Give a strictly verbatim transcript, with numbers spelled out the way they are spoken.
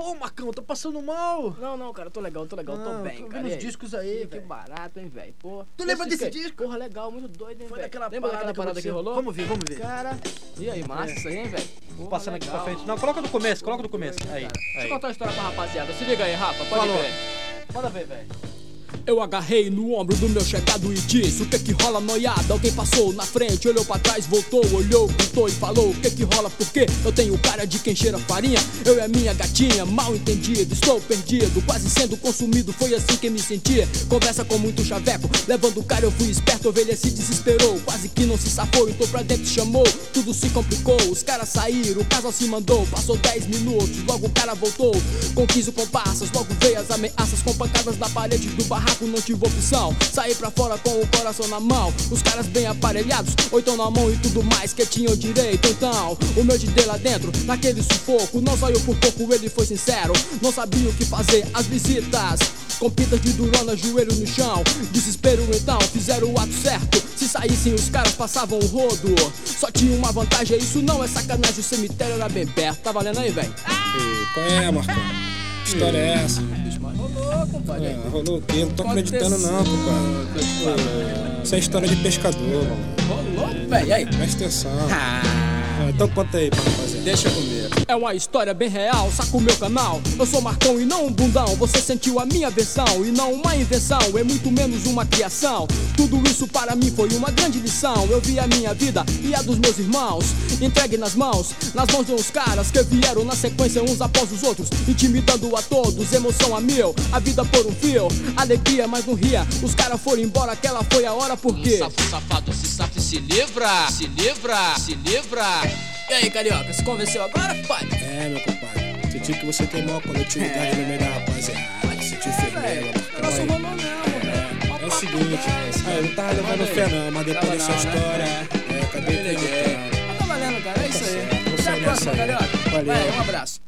Pô, Marcão, tô passando mal. Não, não, cara, tô legal, tô legal, Não, tô bem, tô cara. vendo os discos aí, Que velho. barato, hein, velho. Pô. Tu lembra esse desse que- disco? Porra, legal, muito doido, hein, Foi velho. daquela Lembra parada daquela parada que, aconteceu? rolou? Vamos ver, vamos ver. Cara, e aí, massa É. isso aí, hein, velho? Vou Porra, passando aqui pra legal. frente. Não, coloca do começo, coloca do começo. Doido, Aí, cara. Deixa aí. eu contar uma história pra rapaziada. Se liga aí, Rafa, pode Falou. ver. Manda ver, velho. Eu agarrei no ombro do meu chegado e disse: o que que rola, noiada? Alguém passou na frente, olhou pra trás, voltou, olhou, gritou e falou: o que que rola, por quê? Eu tenho cara de quem cheira farinha. Eu e a minha gatinha, mal entendido, estou perdido, quase sendo consumido, foi assim que me senti. Conversa com muito chaveco, levando o cara eu fui esperto, a ovelha se desesperou, quase que não se safou, entrou pra dentro e chamou, tudo se complicou, os caras saíram, o casal se mandou, passou dez minutos, logo o cara voltou, com quinze comparsas, logo veio as ameaças, com pancadas na parede do barraco, não tive opção, saí pra fora com o coração na mão, os caras bem aparelhados, oitão na mão e tudo mais que tinham direito. Então, o meu D D lá dentro, naquele sufoco, não saiu por pouco, ele foi sincero, não sabia o que fazer, as visitas com pintas de durona, joelho no chão, desespero então, fizeram o ato certo, se saíssem os caras passavam o rodo, só tinha uma vantagem, isso não é sacanagem, o cemitério era bem perto, tá valendo aí, velho? E qual é, Marcão? Que história é essa? Rolou, compadre. É, rolou o quê? Não tô acreditando Aconteceu. não, compadre. Isso é história de pescador, mano. Rolou, velho, e aí? Presta atenção. Ah, É, então conta aí pra rapaziada. deixa comigo. É uma história bem real, saca o meu canal. Eu sou Marcão e não um bundão. Você sentiu a minha versão e não uma invenção, é muito menos uma criação. Tudo isso para mim foi uma grande lição. Eu vi a minha vida e a dos meus irmãos entregue nas mãos, nas mãos de uns caras que vieram na sequência uns após os outros, intimidando a todos, emoção a mil, a vida por um fio, alegria mas não ria. Os caras foram embora, aquela foi a hora porque Safo, safado, se safa e se livra, se livra, se livra. E aí, carioca, se convenceu agora, pai? É, meu compadre. Senti que você tem maior conectividade no meio da rapaziada. Senti firmeza, Marcão. Nossa, Aí. rolou mesmo, velho. É o seguinte, ah, eu não tava levando fé não, mas depois Tava dessa não, né? história, é, acabei acreditando. Mas tá valendo, cara, é isso aí. Vou Até a sair próxima, nessa aí. carioca. Valeu. Vai, um abraço.